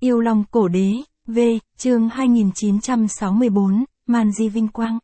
Yêu Long Cổ Đế, V, chương 2964, màn di vinh quang.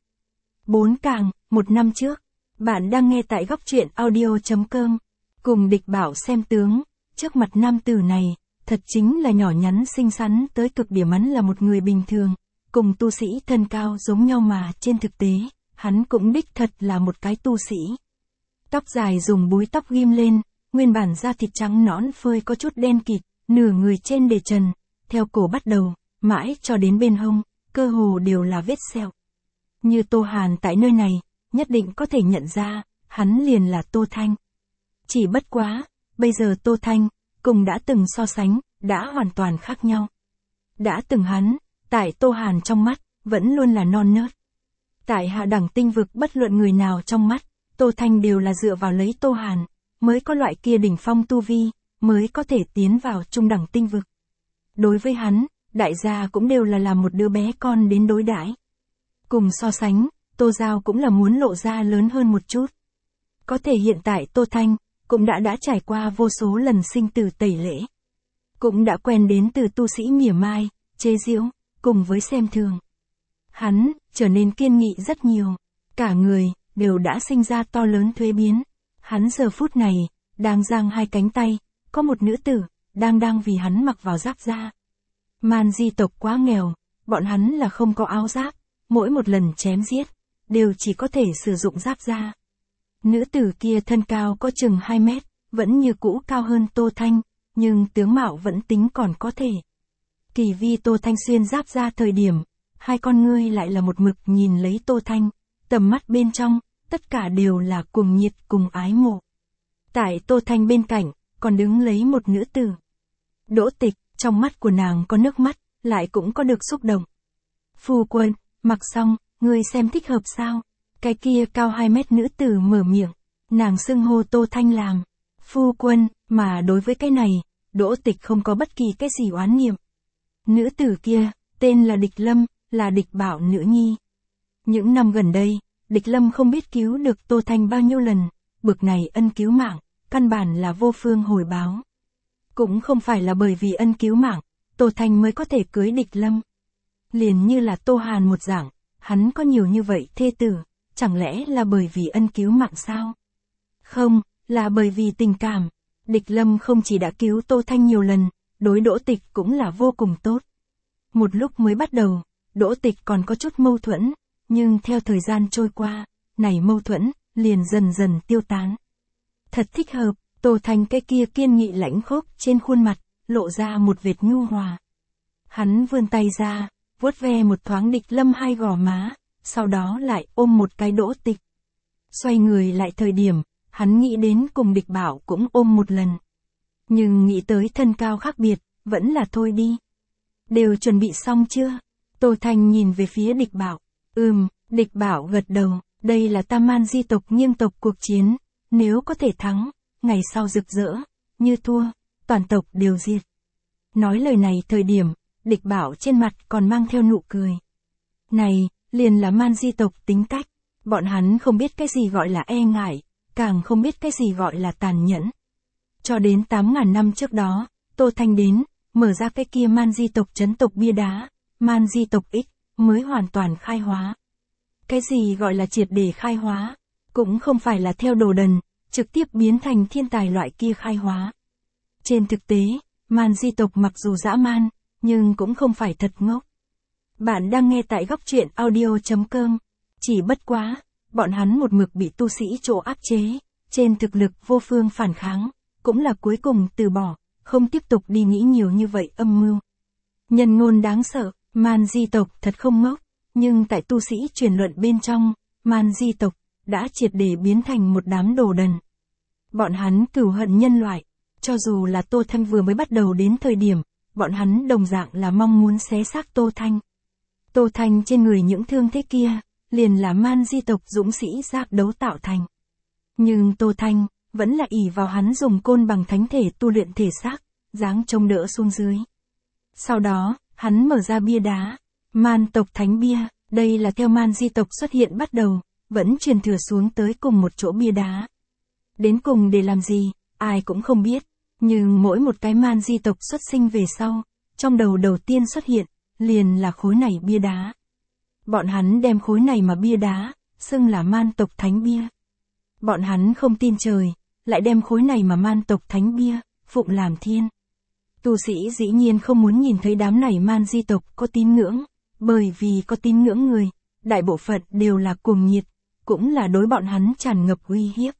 4 càng, một năm trước. Bạn đang nghe tại góc truyện audio.com. Cùng Địch Bảo xem tướng, trước mặt nam tử này, thật chính là nhỏ nhắn xinh xắn tới cực điểm, hắn là một người bình thường, cùng tu sĩ thân cao giống nhau mà trên thực tế, hắn cũng đích thật là một cái tu sĩ. Tóc dài dùng búi tóc ghim lên, nguyên bản da thịt trắng nõn phơi có chút đen kịt, nửa người trên để trần, theo cổ bắt đầu, mãi cho đến bên hông, cơ hồ đều là vết sẹo. Như Tô Hàn tại nơi này, nhất định có thể nhận ra, hắn liền là Tô Thanh. Chỉ bất quá, bây giờ Tô Thanh, cùng đã từng so sánh, đã hoàn toàn khác nhau. Đã từng hắn, tại Tô Hàn trong mắt, vẫn luôn là non nớt. Tại hạ đẳng tinh vực bất luận người nào trong mắt, Tô Thanh đều là dựa vào lấy Tô Hàn, mới có loại kia đỉnh phong tu vi, mới có thể tiến vào trung đẳng tinh vực. Đối với hắn, đại gia cũng đều là làm một đứa bé con đến đối đãi. Cùng so sánh, Tô Giao cũng là muốn lộ ra lớn hơn một chút. Có thể hiện tại Tô Thanh, cũng đã trải qua vô số lần sinh tử tẩy lễ. Cũng đã quen đến từ tu sĩ mỉa mai, chế giễu, cùng với xem thường. Hắn, trở nên kiên nghị rất nhiều. Cả người, đều đã sinh ra to lớn thuế biến. Hắn giờ phút này, đang giang hai cánh tay, có một nữ tử, đang vì hắn mặc vào giáp da. Man di tộc quá nghèo, bọn hắn là không có áo giáp, mỗi một lần chém giết, đều chỉ có thể sử dụng giáp da. Nữ tử kia thân cao có chừng 2 mét, vẫn như cũ cao hơn Tô Thanh, nhưng tướng mạo vẫn tính còn có thể. Kỳ vi Tô Thanh xuyên giáp da thời điểm, hai con ngươi lại là một mực nhìn lấy Tô Thanh, tầm mắt bên trong, tất cả đều là cùng nhiệt cùng ái mộ. Tại Tô Thanh bên cạnh, còn đứng lấy một nữ tử. Đỗ Tịch, trong mắt của nàng có nước mắt, lại cũng có được xúc động. Phu quân, mặc xong, ngươi xem thích hợp sao? Cái kia cao 2 mét nữ tử mở miệng, nàng xưng hô Tô Thanh làm phu quân, mà đối với cái này, Đỗ Tịch không có bất kỳ cái gì oán niệm. Nữ tử kia, tên là Địch Lâm, là Địch Bảo nữ nhi. Những năm gần đây, Địch Lâm không biết cứu được Tô Thanh bao nhiêu lần, bực này ân cứu mạng, căn bản là vô phương hồi báo. Cũng không phải là bởi vì ân cứu mạng, Tô Thanh mới có thể cưới Địch Lâm. Liền như là Tô Hàn một dạng, hắn có nhiều như vậy thê tử, chẳng lẽ là bởi vì ân cứu mạng sao? Không, là bởi vì tình cảm. Địch Lâm không chỉ đã cứu Tô Thanh nhiều lần, đối Đỗ Tịch cũng là vô cùng tốt. Một lúc mới bắt đầu, Đỗ Tịch còn có chút mâu thuẫn, nhưng theo thời gian trôi qua, này mâu thuẫn, liền dần dần tiêu tán. Thật thích hợp, Tô Thanh cái kia kiên nghị lãnh khốc trên khuôn mặt, lộ ra một vệt nhu hòa. Hắn vươn tay ra, vuốt ve một thoáng Địch Lâm hai gò má, sau đó lại ôm một cái Đỗ Tịch. Xoay người lại thời điểm, hắn nghĩ đến cùng Địch Bảo cũng ôm một lần. Nhưng nghĩ tới thân cao khác biệt, vẫn là thôi đi. Đều chuẩn bị xong chưa? Tô Thanh nhìn về phía Địch Bảo. Địch Bảo gật đầu, đây là ta Man di tộc nghiêng tộc cuộc chiến, nếu có thể thắng, ngày sau rực rỡ, như thua, toàn tộc đều diệt. Nói lời này thời điểm, Địch Bảo trên mặt còn mang theo nụ cười. Này, liền là Man di tộc tính cách, bọn hắn không biết cái gì gọi là e ngại, càng không biết cái gì gọi là tàn nhẫn. Cho đến 8.000 năm trước đó, Tô Thanh đến, mở ra cái kia Man di tộc trấn tộc bia đá, Man di tộc X, mới hoàn toàn khai hóa. Cái gì gọi là triệt để khai hóa, cũng không phải là theo đồ đần, trực tiếp biến thành thiên tài loại kia khai hóa. Trên thực tế, Man di tộc mặc dù dã man, nhưng cũng không phải thật ngốc. Bạn đang nghe tại góc truyện audio.com. Chỉ bất quá, bọn hắn một mực bị tu sĩ chỗ áp chế, trên thực lực vô phương phản kháng, cũng là cuối cùng từ bỏ, không tiếp tục đi nghĩ nhiều như vậy âm mưu. Nhân ngôn đáng sợ, Man di tộc thật không ngốc, nhưng tại tu sĩ truyền luận bên trong, Man di tộc đã triệt để biến thành một đám đồ đần. Bọn hắn cừu hận nhân loại, cho dù là Tô Thanh vừa mới bắt đầu đến thời điểm, bọn hắn đồng dạng là mong muốn xé xác Tô Thanh. Tô Thanh trên người những thương thế kia, liền là Man di tộc dũng sĩ giác đấu tạo thành. Nhưng Tô Thanh, vẫn là ỷ vào hắn dùng côn bằng thánh thể tu luyện thể xác, dáng trông đỡ xuống dưới. Sau đó, hắn mở ra bia đá, Man tộc thánh bia, đây là theo Man di tộc xuất hiện bắt đầu, vẫn truyền thừa xuống tới cùng một chỗ bia đá. Đến cùng để làm gì, ai cũng không biết, nhưng mỗi một cái Man di tộc xuất sinh về sau, trong đầu đầu tiên xuất hiện, liền là khối này bia đá. Bọn hắn đem khối này mà bia đá, xưng là man tộc thánh bia. Bọn hắn không tin trời, lại đem khối này mà man tộc thánh bia, phụng làm thiên. Tu sĩ dĩ nhiên không muốn nhìn thấy đám này man di tộc có tín ngưỡng, bởi vì có tín ngưỡng người, đại bộ phận đều là cuồng nhiệt, cũng là đối bọn hắn tràn ngập uy hiếp.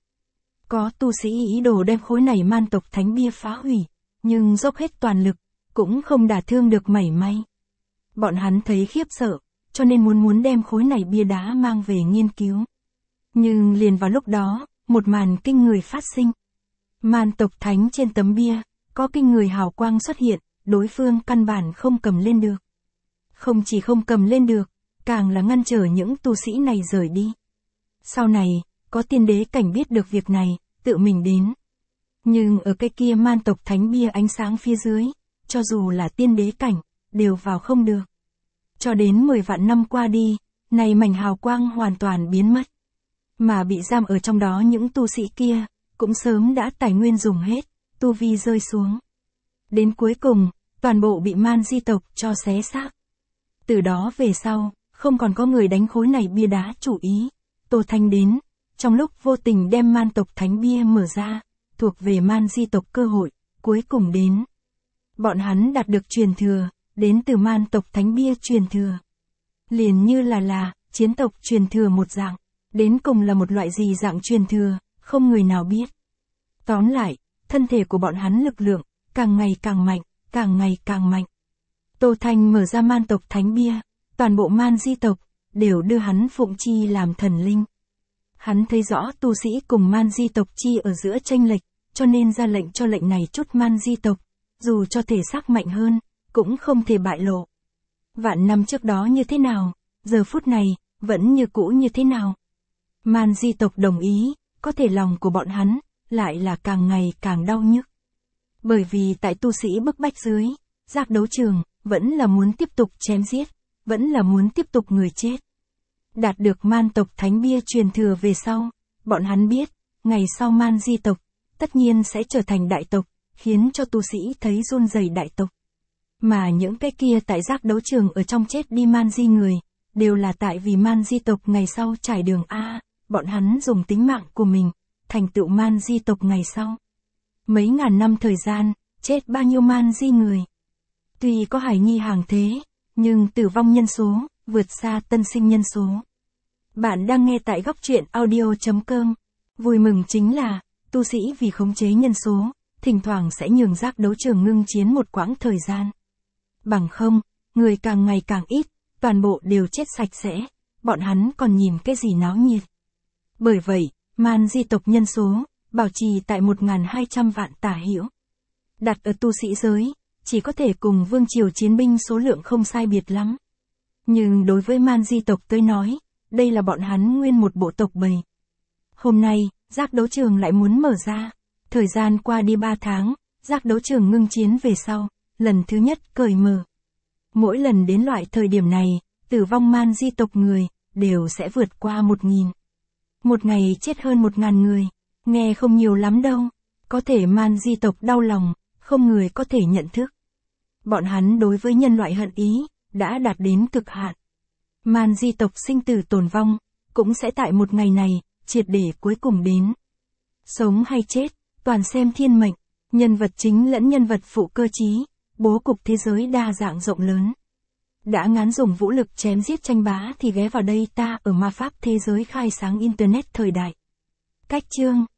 Có tu sĩ ý đồ đem khối này man tộc thánh bia phá hủy, nhưng dốc hết toàn lực, cũng không đả thương được mảy may. Bọn hắn thấy khiếp sợ, cho nên muốn đem khối này bia đá mang về nghiên cứu. Nhưng liền vào lúc đó, một màn kinh người phát sinh. Man tộc thánh trên tấm bia, có kinh người hào quang xuất hiện, đối phương căn bản không cầm lên được. Không chỉ không cầm lên được, càng là ngăn trở những tu sĩ này rời đi. Sau này, có tiên đế cảnh biết được việc này, tự mình đến. Nhưng ở cái kia man tộc thánh bia ánh sáng phía dưới, cho dù là tiên đế cảnh, đều vào không được. Cho đến 10 vạn năm qua đi, này mảnh hào quang hoàn toàn biến mất. Mà bị giam ở trong đó những tu sĩ kia, cũng sớm đã tài nguyên dùng hết, tu vi rơi xuống. Đến cuối cùng, toàn bộ bị man di tộc cho xé xác. Từ đó về sau, không còn có người đánh khối này bia đá chủ ý. Tô Thanh đến, trong lúc vô tình đem man tộc thánh bia mở ra, thuộc về man di tộc cơ hội, cuối cùng đến. Bọn hắn đạt được truyền thừa, đến từ man tộc thánh bia truyền thừa. Liền như là chiến tộc truyền thừa một dạng, đến cùng là một loại gì dạng truyền thừa, không người nào biết. Tóm lại, thân thể của bọn hắn lực lượng, càng ngày càng mạnh, càng ngày càng mạnh. Tô Thanh mở ra man tộc thánh bia, toàn bộ man di tộc, đều đưa hắn phụng chi làm thần linh. Hắn thấy rõ tu sĩ cùng man di tộc chi ở giữa tranh lệch, cho nên ra lệnh cho lệnh này chút man di tộc, dù cho thể xác mạnh hơn, cũng không thể bại lộ. Vạn năm trước đó như thế nào, giờ phút này, vẫn như cũ như thế nào. Man di tộc đồng ý, có thể lòng của bọn hắn, lại là càng ngày càng đau nhức. Bởi vì tại tu sĩ bức bách dưới, giác đấu trường, vẫn là muốn tiếp tục chém giết, vẫn là muốn tiếp tục người chết. Đạt được man tộc thánh bia truyền thừa về sau, bọn hắn biết, ngày sau man di tộc, tất nhiên sẽ trở thành đại tộc, khiến cho tu sĩ thấy run rẩy đại tộc. Mà những cái kia tại giác đấu trường ở trong chết đi man di người, đều là tại vì man di tộc ngày sau trải đường A, bọn hắn dùng tính mạng của mình, thành tựu man di tộc ngày sau. Mấy ngàn năm thời gian, chết bao nhiêu man di người. Tuy có hải nhi hàng thế, nhưng tử vong nhân số, vượt xa tân sinh nhân số. Bạn đang nghe tại góc truyện audio.com. Vui mừng chính là, tu sĩ vì khống chế nhân số, thỉnh thoảng sẽ nhường giác đấu trường ngưng chiến một quãng thời gian. Bằng không, người càng ngày càng ít, toàn bộ đều chết sạch sẽ, bọn hắn còn nhìn cái gì náo nhiệt. Bởi vậy, man di tộc nhân số, bảo trì tại 1.200 vạn tả hữu. Đặt ở tu sĩ giới, chỉ có thể cùng vương triều chiến binh số lượng không sai biệt lắm. Nhưng đối với man di tộc tới nói, đây là bọn hắn nguyên một bộ tộc bầy. Hôm nay, giác đấu trường lại muốn mở ra. Thời gian qua đi 3 tháng, giác đấu trường ngưng chiến về sau, lần thứ nhất cởi mở. Mỗi lần đến loại thời điểm này, tử vong man di tộc người, đều sẽ vượt qua 1.000. Một ngày chết hơn 1.000 người, nghe không nhiều lắm đâu. Có thể man di tộc đau lòng, không người có thể nhận thức. Bọn hắn đối với nhân loại hận ý, đã đạt đến cực hạn. Man di tộc sinh tử tồn vong, cũng sẽ tại một ngày này, triệt để cuối cùng đến. Sống hay chết, toàn xem thiên mệnh, nhân vật chính lẫn nhân vật phụ cơ chí, bố cục thế giới đa dạng rộng lớn. Đã ngán dùng vũ lực chém giết tranh bá thì ghé vào đây ta ở ma pháp thế giới khai sáng Internet thời đại. Cách chương